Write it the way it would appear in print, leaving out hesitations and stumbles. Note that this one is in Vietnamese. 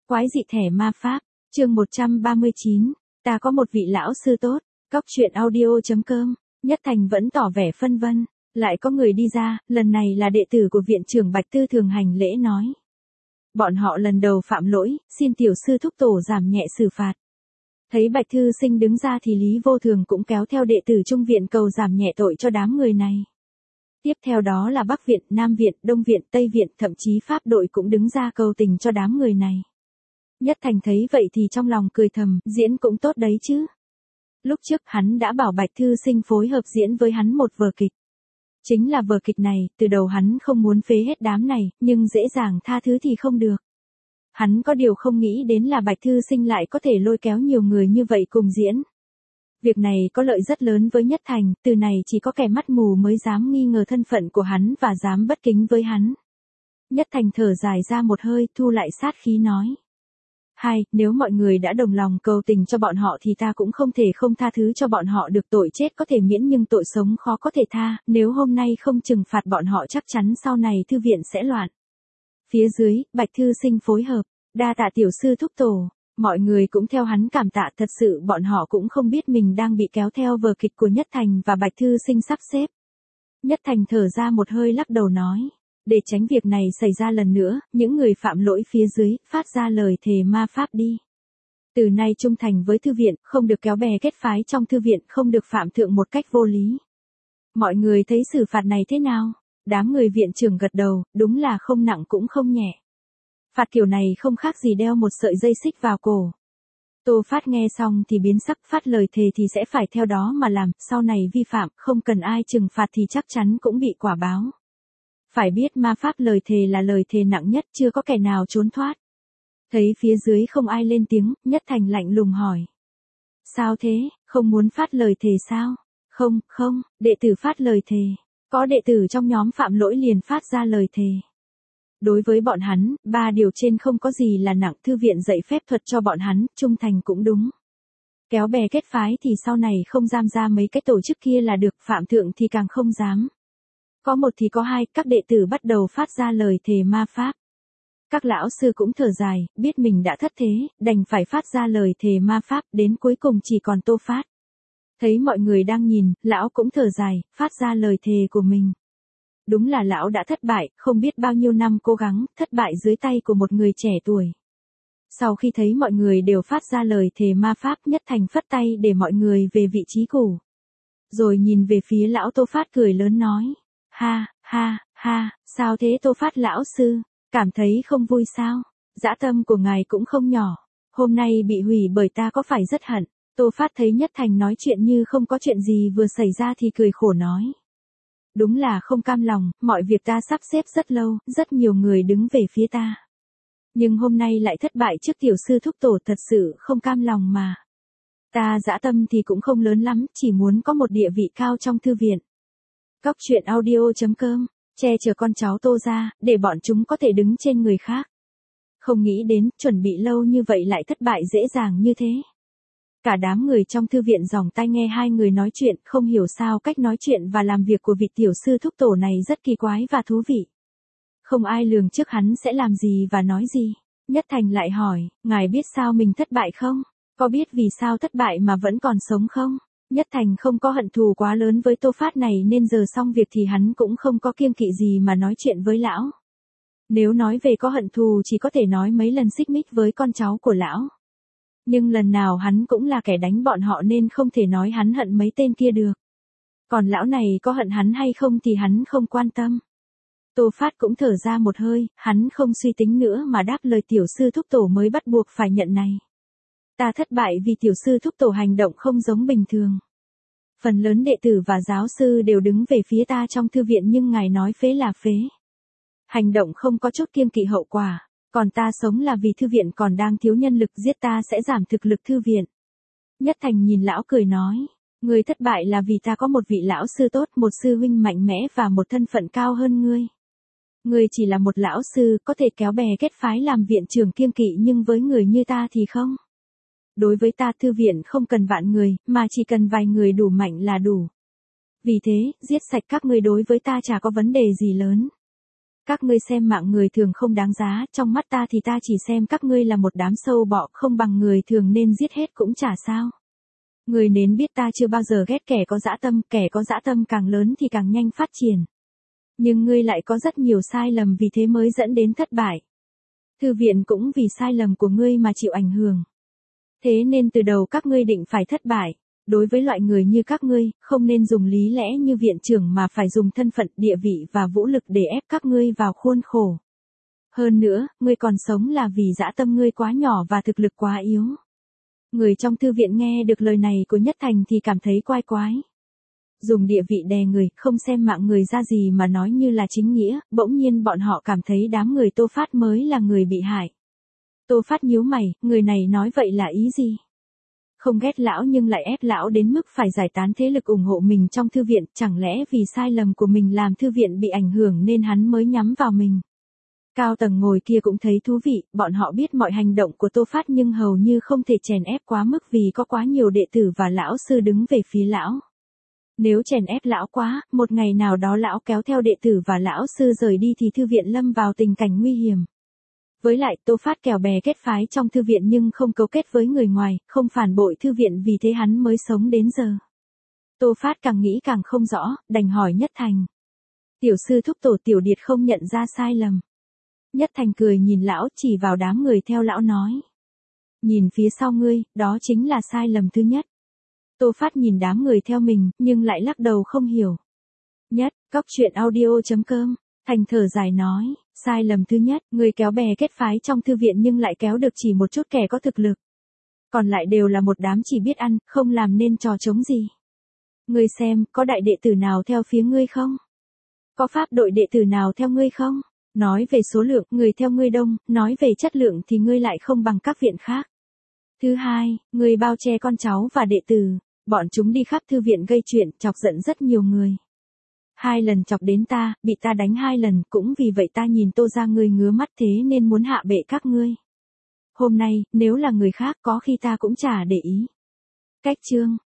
Quái dị thẻ ma pháp, chương 139, ta có một vị lão sư tốt, Cóc truyện audio.com, Nhất Thành vẫn tỏ vẻ phân vân, lại có người đi ra, lần này là đệ tử của viện trưởng Bạch Tư thường hành lễ nói. Bọn họ lần đầu phạm lỗi, xin tiểu sư thúc tổ giảm nhẹ xử phạt. Thấy Bạch Thư Sinh đứng ra thì Lý Vô Thường cũng kéo theo đệ tử Trung viện cầu giảm nhẹ tội cho đám người này. Tiếp theo đó là Bắc viện, Nam viện, Đông viện, Tây viện, thậm chí Pháp đội cũng đứng ra cầu tình cho đám người này. Nhất Thành thấy vậy thì trong lòng cười thầm, diễn cũng tốt đấy chứ. Lúc trước hắn đã bảo Bạch Thư Sinh phối hợp diễn với hắn một vở kịch. Chính là vở kịch này, từ đầu hắn không muốn phế hết đám này, nhưng dễ dàng tha thứ thì không được. Hắn có điều không nghĩ đến là Bạch Thư Sinh lại có thể lôi kéo nhiều người như vậy cùng diễn. Việc này có lợi rất lớn với Nhất Thành, từ này chỉ có kẻ mắt mù mới dám nghi ngờ thân phận của hắn và dám bất kính với hắn. Nhất Thành thở dài ra một hơi, thu lại sát khí nói. Nếu mọi người đã đồng lòng cầu tình cho bọn họ thì ta cũng không thể không tha thứ cho bọn họ được, tội chết có thể miễn nhưng tội sống khó có thể tha, nếu hôm nay không trừng phạt bọn họ chắc chắn sau này thư viện sẽ loạn. Phía dưới, Bạch Thư Sinh phối hợp, đa tạ tiểu sư thúc tổ, mọi người cũng theo hắn cảm tạ, thật sự bọn họ cũng không biết mình đang bị kéo theo vở kịch của Nhất Thành và Bạch Thư Sinh sắp xếp. Nhất Thành thở ra một hơi lắc đầu nói. Để tránh việc này xảy ra lần nữa, những người phạm lỗi phía dưới, phát ra lời thề ma pháp đi. Từ nay trung thành với thư viện, không được kéo bè kết phái trong thư viện, không được phạm thượng một cách vô lý. Mọi người thấy xử phạt này thế nào? Đám người viện trưởng gật đầu, đúng là không nặng cũng không nhẹ. Phạt kiểu này không khác gì đeo một sợi dây xích vào cổ. Tô Phát nghe xong thì biến sắc, phát lời thề thì sẽ phải theo đó mà làm, sau này vi phạm, không cần ai trừng phạt thì chắc chắn cũng bị quả báo. Phải biết ma pháp lời thề là lời thề nặng nhất, chưa có kẻ nào trốn thoát. Thấy phía dưới không ai lên tiếng, Nhất Thành lạnh lùng hỏi. Sao thế, không muốn phát lời thề sao? Không, đệ tử phát lời thề. Có đệ tử trong nhóm phạm lỗi liền phát ra lời thề. Đối với bọn hắn, 3 điều trên không có gì là nặng, thư viện dạy phép thuật cho bọn hắn, trung thành cũng đúng. Kéo bè kết phái thì sau này không giam ra mấy cái tổ chức kia là được, phạm thượng thì càng không dám. Có một thì có hai, các đệ tử bắt đầu phát ra lời thề ma pháp. Các lão sư cũng thở dài, biết mình đã thất thế, đành phải phát ra lời thề ma pháp, đến cuối cùng chỉ còn Tô Phát. Thấy mọi người đang nhìn, lão cũng thở dài, phát ra lời thề của mình. Đúng là lão đã thất bại, không biết bao nhiêu năm cố gắng, thất bại dưới tay của một người trẻ tuổi. Sau khi thấy mọi người đều phát ra lời thề ma pháp, Nhất Thành phất tay để mọi người về vị trí cũ. Rồi nhìn về phía lão Tô Phát cười lớn nói. Ha, sao thế Tô Phát lão sư, cảm thấy không vui sao? Dã tâm của ngài cũng không nhỏ, hôm nay bị hủy bởi ta có phải rất hận? Tô Phát thấy Nhất Thành nói chuyện như không có chuyện gì vừa xảy ra thì cười khổ nói. Đúng là không cam lòng, mọi việc ta sắp xếp rất lâu, rất nhiều người đứng về phía ta. Nhưng hôm nay lại thất bại trước tiểu sư thúc tổ, thật sự không cam lòng mà. Ta dã tâm thì cũng không lớn lắm, chỉ muốn có một địa vị cao trong thư viện. Cóc truyện audio.com, che chở con cháu Tô ra, để bọn chúng có thể đứng trên người khác. Không nghĩ đến, chuẩn bị lâu như vậy lại thất bại dễ dàng như thế. Cả đám người trong thư viện dòng tai nghe hai người nói chuyện, không hiểu sao cách nói chuyện và làm việc của vị tiểu sư thúc tổ này rất kỳ quái và thú vị. Không ai lường trước hắn sẽ làm gì và nói gì. Nhất Thành lại hỏi, ngài biết sao mình thất bại không? Có biết vì sao thất bại mà vẫn còn sống không? Nhất Thành không có hận thù quá lớn với Tô Phát này nên giờ xong việc thì hắn cũng không có kiêng kỵ gì mà nói chuyện với lão. Nếu nói về có hận thù chỉ có thể nói mấy lần xích mích với con cháu của lão. Nhưng lần nào hắn cũng là kẻ đánh bọn họ nên không thể nói hắn hận mấy tên kia được. Còn lão này có hận hắn hay không thì hắn không quan tâm. Tô Phát cũng thở ra một hơi, hắn không suy tính nữa mà đáp lời tiểu sư thúc tổ mới bắt buộc phải nhận này. Ta thất bại vì tiểu sư thúc tổ hành động không giống bình thường. Phần lớn đệ tử và giáo sư đều đứng về phía ta trong thư viện nhưng ngài nói phế là phế. Hành động không có chút kiêng kỵ hậu quả, còn ta sống là vì thư viện còn đang thiếu nhân lực, giết ta sẽ giảm thực lực thư viện. Nhất Thành nhìn lão cười nói, ngươi thất bại là vì ta có một vị lão sư tốt, một sư huynh mạnh mẽ và một thân phận cao hơn ngươi. Ngươi chỉ là một lão sư, có thể kéo bè kết phái làm viện trưởng kiêng kỵ nhưng với người như ta thì không. Đối với ta thư viện không cần vạn người, mà chỉ cần vài người đủ mạnh là đủ. Vì thế, giết sạch các ngươi đối với ta chả có vấn đề gì lớn. Các ngươi xem mạng người thường không đáng giá, trong mắt ta thì ta chỉ xem các ngươi là một đám sâu bọ không bằng người thường nên giết hết cũng chả sao. Ngươi nên biết ta chưa bao giờ ghét kẻ có dã tâm càng lớn thì càng nhanh phát triển. Nhưng ngươi lại có rất nhiều sai lầm vì thế mới dẫn đến thất bại. Thư viện cũng vì sai lầm của ngươi mà chịu ảnh hưởng. Thế nên từ đầu các ngươi định phải thất bại. Đối với loại người như các ngươi, không nên dùng lý lẽ như viện trưởng mà phải dùng thân phận, địa vị và vũ lực để ép các ngươi vào khuôn khổ. Hơn nữa, ngươi còn sống là vì dã tâm ngươi quá nhỏ và thực lực quá yếu. Người trong thư viện nghe được lời này của Nhất Thành thì cảm thấy quái quái. Dùng địa vị đè người, không xem mạng người ra gì mà nói như là chính nghĩa, bỗng nhiên bọn họ cảm thấy đám người Tô Phát mới là người bị hại. Tô Phát nhíu mày, người này nói vậy là ý gì? Không ghét lão nhưng lại ép lão đến mức phải giải tán thế lực ủng hộ mình trong thư viện, chẳng lẽ vì sai lầm của mình làm thư viện bị ảnh hưởng nên hắn mới nhắm vào mình. Cao tầng ngồi kia cũng thấy thú vị, bọn họ biết mọi hành động của Tô Phát nhưng hầu như không thể chèn ép quá mức vì có quá nhiều đệ tử và lão sư đứng về phía lão. Nếu chèn ép lão quá, một ngày nào đó lão kéo theo đệ tử và lão sư rời đi thì thư viện lâm vào tình cảnh nguy hiểm. Với lại Tô Phát kèo bè kết phái trong thư viện nhưng không cấu kết với người ngoài, không phản bội thư viện vì thế hắn mới sống đến giờ. Tô Phát càng nghĩ càng không rõ, đành hỏi Nhất Thành. Tiểu sư thúc tổ Tiểu Điệt không nhận ra sai lầm. Nhất Thành cười nhìn lão chỉ vào đám người theo lão nói. Nhìn phía sau ngươi, đó chính là sai lầm thứ nhất. Tô Phát nhìn đám người theo mình, nhưng lại lắc đầu không hiểu. Nhất, coctruyện.audio.com, Thành thở dài nói, sai lầm thứ nhất, người kéo bè kết phái trong thư viện nhưng lại kéo được chỉ một chút kẻ có thực lực. Còn lại đều là một đám chỉ biết ăn, không làm nên trò trống gì. Ngươi xem, có đại đệ tử nào theo phía ngươi không? Có pháp đội đệ tử nào theo ngươi không? Nói về số lượng, người theo ngươi đông, nói về chất lượng thì ngươi lại không bằng các viện khác. Thứ hai, ngươi bao che con cháu và đệ tử, bọn chúng đi khắp thư viện gây chuyện, chọc giận rất nhiều người. 2 lần chọc đến ta, bị ta đánh 2 lần, cũng vì vậy ta nhìn Tô ra ngươi ngứa mắt thế nên muốn hạ bệ các ngươi. Hôm nay, nếu là người khác có khi ta cũng chả để ý. Cách chương